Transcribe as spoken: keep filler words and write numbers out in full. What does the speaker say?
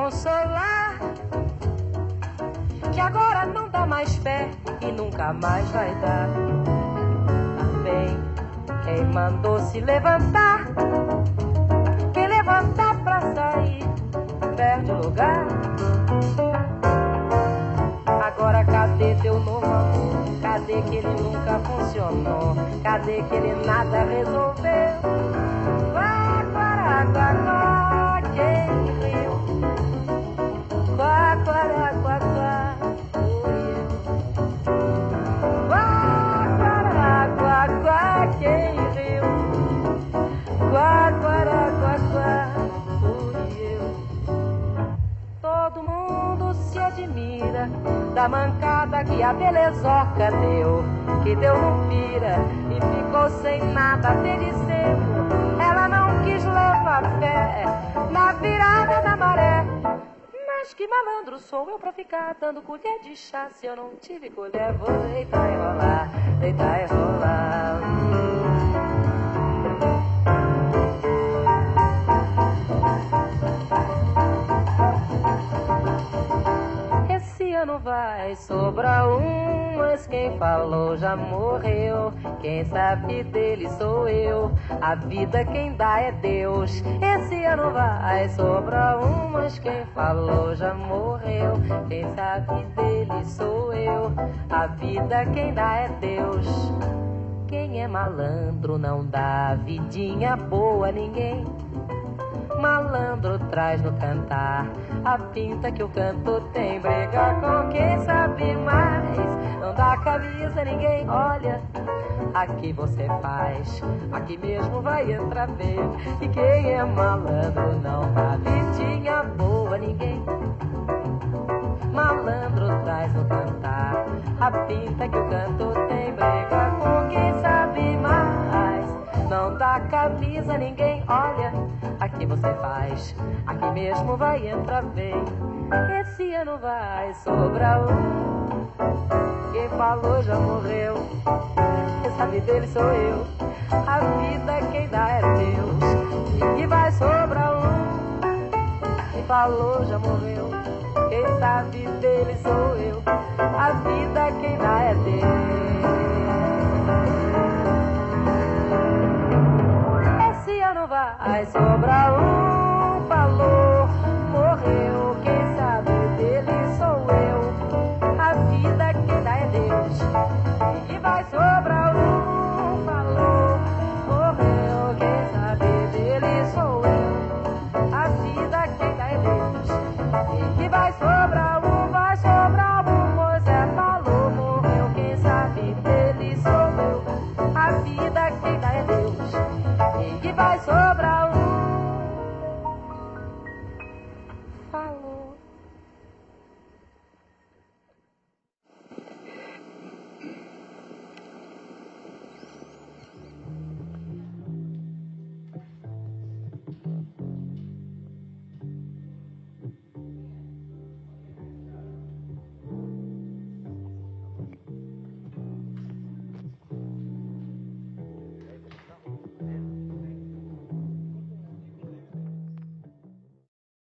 consolar, que agora não dá mais pé e nunca mais vai dar. Também quem mandou se levantar, quem levantar pra sair perde o lugar. Agora cadê teu novo amor? Cadê que ele nunca funcionou? Cadê que ele nada resolveu? Quá, quá, quá, quá, quem riu? Quá, quá, quá, quá, fui eu. Quá, quá, quá, quá, quem riu? Quá, quá, quá, quá, fui eu. Todo mundo se admira da mancada que a belezoca deu, que deu no pira e ficou sem nada até de seco. Ela não quis levar fé na virada da maré. Mas que malandro sou eu pra ficar dando colher de chá? Se eu não tive colher, vou deitar e rolar, deitar e rolar. Esse ano vai sobrar um, mas quem falou já morreu. Quem sabe dele sou eu, a vida quem dá é Deus. Esse ano vai sobrar um, mas quem falou já morreu. Quem sabe dele sou eu, a vida quem dá é Deus. Quem é malandro não dá vidinha boa a ninguém. Malandro traz no cantar a pinta que o canto tem. Briga com quem sabe mais, não dá camisa a ninguém. Olha, aqui você faz, aqui mesmo vai entrar bem. E quem é malandro não dá vidinha boa a ninguém. Malandro traz no cantar a pinta que o canto tem. Briga com quem sabe mais, não dá camisa a ninguém. Olha, aqui você faz, aqui mesmo vai entrar bem. Esse ano vai sobrar um, quem falou já morreu. Quem sabe dele sou eu, a vida quem dá é Deus. E vai sobrar um, quem falou já morreu. Quem sabe dele sou eu, a vida quem dá é Deus. Esse ano vai sobrar